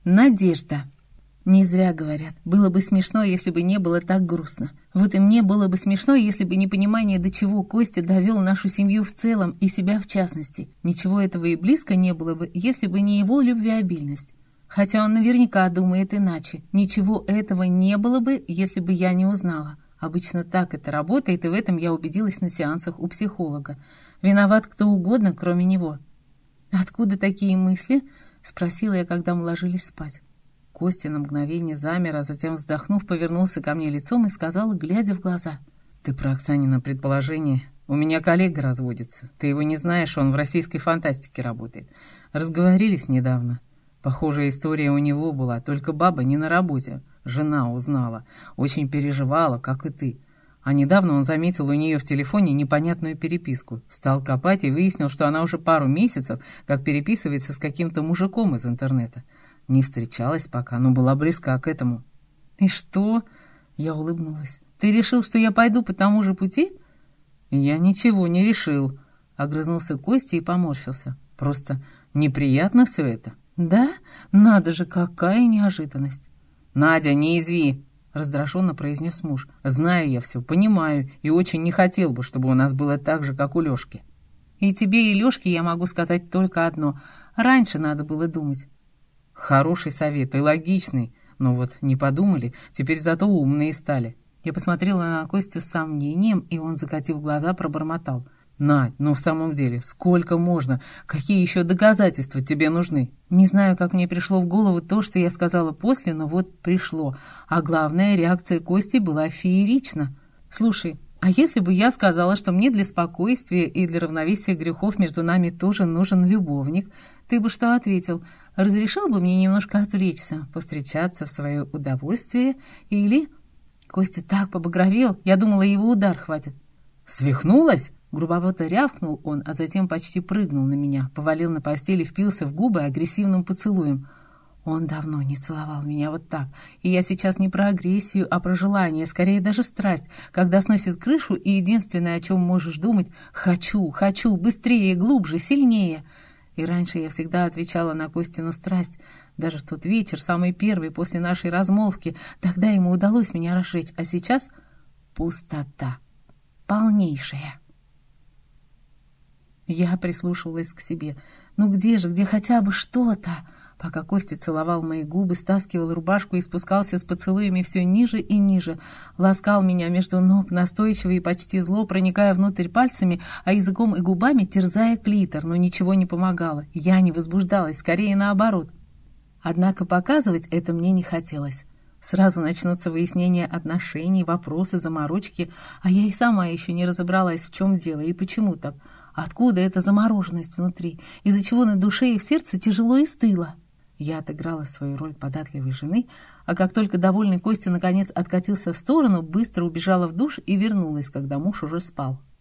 Надежда. Не зря говорят, было бы смешно, если бы не было так грустно. Вот и мне было бы смешно, если бы не понимание, до чего Костя довел нашу семью в целом и себя в частности. Ничего этого и близко не было бы, если бы не его любвеобильность. Хотя он наверняка думает иначе. Ничего этого не было бы, если бы я не узнала. Обычно так это работает, и в этом я убедилась на сеансах у психолога. Виноват кто угодно, кроме него. «Откуда такие мысли?» — спросила я, когда мы ложились спать. Костя на мгновение замер, а затем, вздохнув, повернулся ко мне лицом и сказал, глядя в глаза: «Ты про Оксанина предположение? У меня коллега разводится. Ты его не знаешь, он в российской фантастике работает. Разговорились недавно. Похожая история у него была, только баба не на работе. Жена узнала. Очень переживала, как и ты. А недавно он заметил у нее в телефоне непонятную переписку. Стал копать и выяснил, что она уже пару месяцев как переписывается с каким-то мужиком из интернета. Не встречалась пока, но была близка к этому». «И что?» — я улыбнулась. «Ты решил, что я пойду по тому же пути?» «Я ничего не решил», — огрызнулся Костя и поморщился. «Просто неприятно все это». «Да? Надо же, какая неожиданность!» «Надя, не изви!» — раздраженно произнес муж. «Знаю я все, понимаю, и очень не хотел бы, чтобы у нас было так же, как у Лешки». «И тебе, и Лешке я могу сказать только одно. Раньше надо было думать». «Хороший совет и логичный, но вот не подумали, теперь зато умные стали». Я посмотрела на Костю с сомнением, и он, закатив глаза, пробормотал: «Надь, ну в самом деле, сколько можно? Какие еще доказательства тебе нужны?» Не знаю, как мне пришло в голову то, что я сказала после, но вот пришло. А главное, реакция Кости была феерична. «Слушай, а если бы я сказала, что мне для спокойствия и для равновесия грехов между нами тоже нужен любовник, ты бы что ответил? Разрешил бы мне немножко отвлечься, повстречаться в свое удовольствие или...» Костя так побагровел, я думала, его удар хватит. «Свихнулась?» Грубовато рявкнул он, а затем почти прыгнул на меня, повалил на постель и впился в губы агрессивным поцелуем. Он давно не целовал меня вот так, и я сейчас не про агрессию, а про желание, скорее даже страсть, когда сносит крышу, и единственное, о чем можешь думать: «Хочу, хочу, быстрее, глубже, сильнее». И раньше я всегда отвечала на Костину страсть, даже в тот вечер, самый первый после нашей размолвки, тогда ему удалось меня разжечь, а сейчас пустота, полнейшая. Я прислушивалась к себе. Ну где же, где хотя бы что-то? Пока Костя целовал мои губы, стаскивал рубашку и спускался с поцелуями все ниже и ниже, ласкал меня между ног, настойчиво и почти зло, проникая внутрь пальцами, а языком и губами терзая клитор, но ничего не помогало. Я не возбуждалась, скорее наоборот. Однако показывать это мне не хотелось. Сразу начнутся выяснения отношений, вопросы, заморочки, а я и сама еще не разобралась, в чем дело и почему так. Откуда эта замороженность внутри? Из-за чего на душе и в сердце тяжело и стыло? Я отыграла свою роль податливой жены, а как только довольный Костя наконец откатился в сторону, быстро убежала в душ и вернулась, когда муж уже спал.